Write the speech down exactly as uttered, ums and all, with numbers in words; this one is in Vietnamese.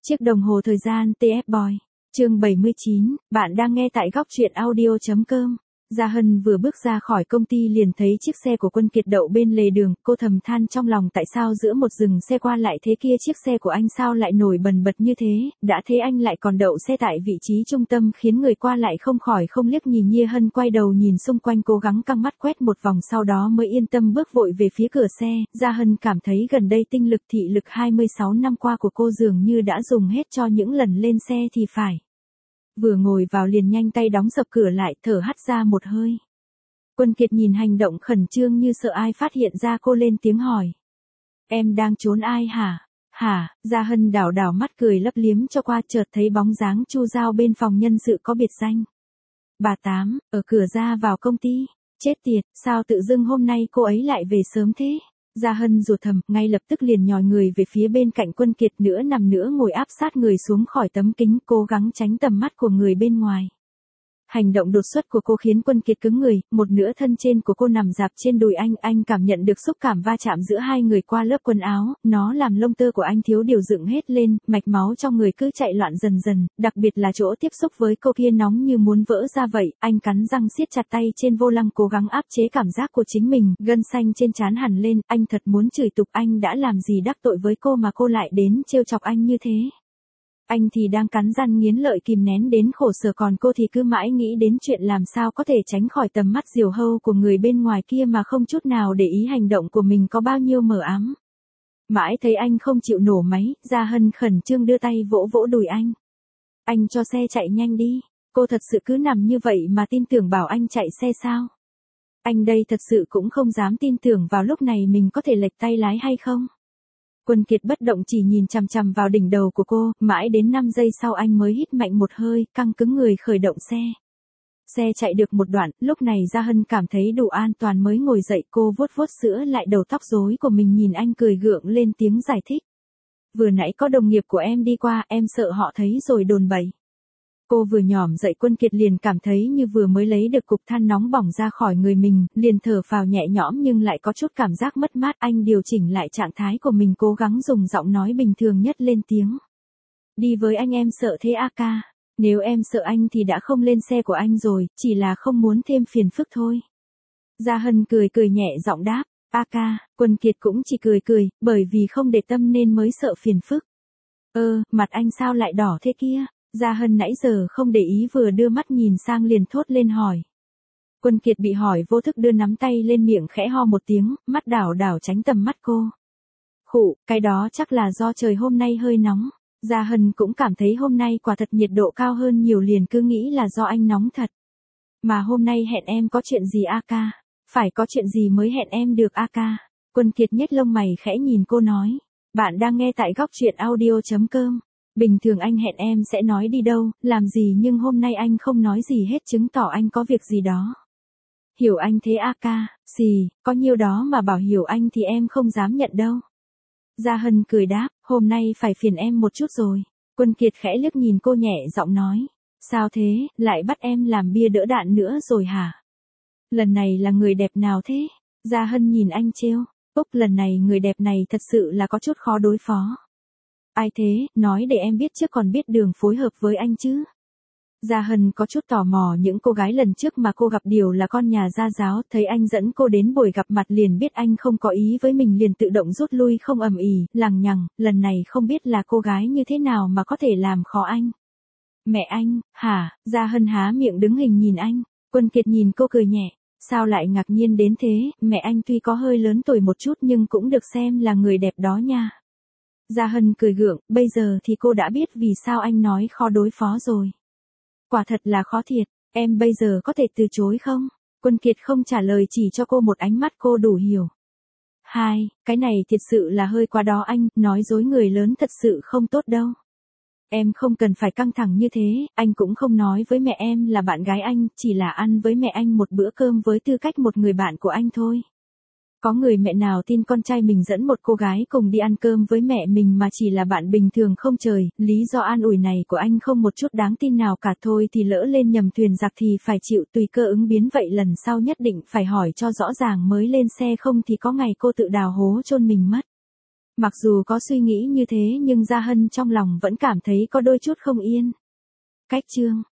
Chiếc đồng hồ thời gian tê ép Boy. Chương bảy mươi chín, bạn đang nghe tại góc truyện audio chấm com. Gia Hân vừa bước ra khỏi công ty liền thấy chiếc xe của Quân Kiệt đậu bên lề đường, cô thầm than trong lòng tại sao giữa một rừng xe qua lại thế kia chiếc xe của anh sao lại nổi bần bật như thế, đã thế anh lại còn đậu xe tại vị trí trung tâm khiến người qua lại không khỏi không liếc nhìn. Gia Hân quay đầu nhìn xung quanh cố gắng căng mắt quét một vòng sau đó mới yên tâm bước vội về phía cửa xe. Gia Hân cảm thấy gần đây tinh lực thị lực hai mươi sáu năm qua của cô dường như đã dùng hết cho những lần lên xe thì phải. Vừa ngồi vào liền nhanh tay đóng sập cửa lại, thở hắt ra một hơi. Quân Kiệt nhìn hành động khẩn trương như sợ ai phát hiện ra cô lên tiếng hỏi. Em đang trốn ai hả? Hả? Gia Hân đảo đảo mắt cười lấp liếm cho qua, chợt thấy bóng dáng Chu Giao bên phòng nhân sự có biệt danh. Bà Tám, ở cửa ra vào công ty. Chết tiệt, sao tự dưng hôm nay cô ấy lại về sớm thế? Gia Hân rủa thầm, ngay lập tức liền nhòi người về phía bên cạnh Quân Kiệt, nữa nằm nữa ngồi áp sát người xuống khỏi tấm kính, cố gắng tránh tầm mắt của người bên ngoài. Hành động đột xuất của cô khiến Quân Kiệt cứng người, một nửa thân trên của cô nằm dạp trên đùi anh, anh cảm nhận được xúc cảm va chạm giữa hai người qua lớp quần áo, nó làm lông tơ của anh thiếu điều dựng hết lên, mạch máu trong người cứ chạy loạn dần dần, đặc biệt là chỗ tiếp xúc với cô kia nóng như muốn vỡ ra vậy. Anh cắn răng siết chặt tay trên vô lăng cố gắng áp chế cảm giác của chính mình, gân xanh trên trán hằn lên, anh thật muốn chửi tục anh đã làm gì đắc tội với cô mà cô lại đến trêu chọc anh như thế. Anh thì đang cắn răng nghiến lợi kìm nén đến khổ sở, còn cô thì cứ mãi nghĩ đến chuyện làm sao có thể tránh khỏi tầm mắt diều hâu của người bên ngoài kia mà không chút nào để ý hành động của mình có bao nhiêu mờ ám. Mãi thấy anh không chịu nổ máy, Gia Hân khẩn trương đưa tay vỗ vỗ đùi anh. Anh cho xe chạy nhanh đi, cô thật sự cứ nằm như vậy mà tin tưởng bảo anh chạy xe sao? Anh đây thật sự cũng không dám tin tưởng vào lúc này mình có thể lệch tay lái hay không. Quân Kiệt bất động chỉ nhìn chằm chằm vào đỉnh đầu của cô, mãi đến năm giây sau anh mới hít mạnh một hơi, căng cứng người khởi động xe. Xe chạy được một đoạn, lúc này Gia Hân cảm thấy đủ an toàn mới ngồi dậy, cô vuốt vuốt sữa lại đầu tóc rối của mình, nhìn anh cười gượng lên tiếng giải thích. Vừa nãy có đồng nghiệp của em đi qua, em sợ họ thấy rồi đồn bậy. Cô vừa nhỏm dậy Quân Kiệt liền cảm thấy như vừa mới lấy được cục than nóng bỏng ra khỏi người mình, liền thở phào nhẹ nhõm nhưng lại có chút cảm giác mất mát. Anh điều chỉnh lại trạng thái của mình, cố gắng dùng giọng nói bình thường nhất lên tiếng. Đi với anh em sợ thế a ca, nếu em sợ anh thì đã không lên xe của anh rồi, chỉ là không muốn thêm phiền phức thôi. Gia Hân cười cười nhẹ giọng đáp, a ca. Quân Kiệt cũng chỉ cười cười, bởi vì không để tâm nên mới sợ phiền phức. Ơ, mặt anh sao lại đỏ thế kia? Gia Hân nãy giờ không để ý vừa đưa mắt nhìn sang liền thốt lên hỏi. Quân Kiệt bị hỏi vô thức đưa nắm tay lên miệng khẽ ho một tiếng, mắt đảo đảo tránh tầm mắt cô. Khụ, cái đó chắc là do trời hôm nay hơi nóng. Gia Hân cũng cảm thấy hôm nay quả thật nhiệt độ cao hơn nhiều liền cứ nghĩ là do anh nóng thật. Mà hôm nay hẹn em có chuyện gì a ca? Phải có chuyện gì mới hẹn em được a ca? Quân Kiệt nhếch lông mày khẽ nhìn cô nói. Bạn đang nghe tại góc truyện audio chấm com. Bình thường anh hẹn em sẽ nói đi đâu, làm gì nhưng hôm nay anh không nói gì hết chứng tỏ anh có việc gì đó. Hiểu anh thế a ca, xì, có nhiêu đó mà bảo hiểu anh thì em không dám nhận đâu. Gia Hân cười đáp, hôm nay phải phiền em một chút rồi. Quân Kiệt khẽ liếc nhìn cô nhẹ giọng nói. Sao thế, lại bắt em làm bia đỡ đạn nữa rồi hả? Lần này là người đẹp nào thế? Gia Hân nhìn anh trêu. Úc, lần này người đẹp này thật sự là có chút khó đối phó. Ai thế, nói để em biết trước còn biết đường phối hợp với anh chứ. Gia Hân có chút tò mò những cô gái lần trước mà cô gặp đều là con nhà gia giáo, thấy anh dẫn cô đến buổi gặp mặt liền biết anh không có ý với mình liền tự động rút lui không ầm ĩ, lằng nhằng, lần này không biết là cô gái như thế nào mà có thể làm khó anh. Mẹ anh, hả? Gia Hân há miệng đứng hình nhìn anh, Quân Kiệt nhìn cô cười nhẹ, sao lại ngạc nhiên đến thế, mẹ anh tuy có hơi lớn tuổi một chút nhưng cũng được xem là người đẹp đó nha. Gia Hân cười gượng, bây giờ thì cô đã biết vì sao anh nói khó đối phó rồi. Quả thật là khó thiệt, em bây giờ có thể từ chối không? Quân Kiệt không trả lời chỉ cho cô một ánh mắt cô đủ hiểu. Hai, cái này thiệt sự là hơi quá đó anh, nói dối người lớn thật sự không tốt đâu. Em không cần phải căng thẳng như thế, anh cũng không nói với mẹ em là bạn gái anh, chỉ là ăn với mẹ anh một bữa cơm với tư cách một người bạn của anh thôi. Có người mẹ nào tin con trai mình dẫn một cô gái cùng đi ăn cơm với mẹ mình mà chỉ là bạn bình thường không trời, lý do an ủi này của anh không một chút đáng tin nào cả, thôi thì lỡ lên nhầm thuyền giặc thì phải chịu tùy cơ ứng biến, vậy lần sau nhất định phải hỏi cho rõ ràng mới lên xe không thì có ngày cô tự đào hố chôn mình mất. Mặc dù có suy nghĩ như thế nhưng Gia Hân trong lòng vẫn cảm thấy có đôi chút không yên. Cách chương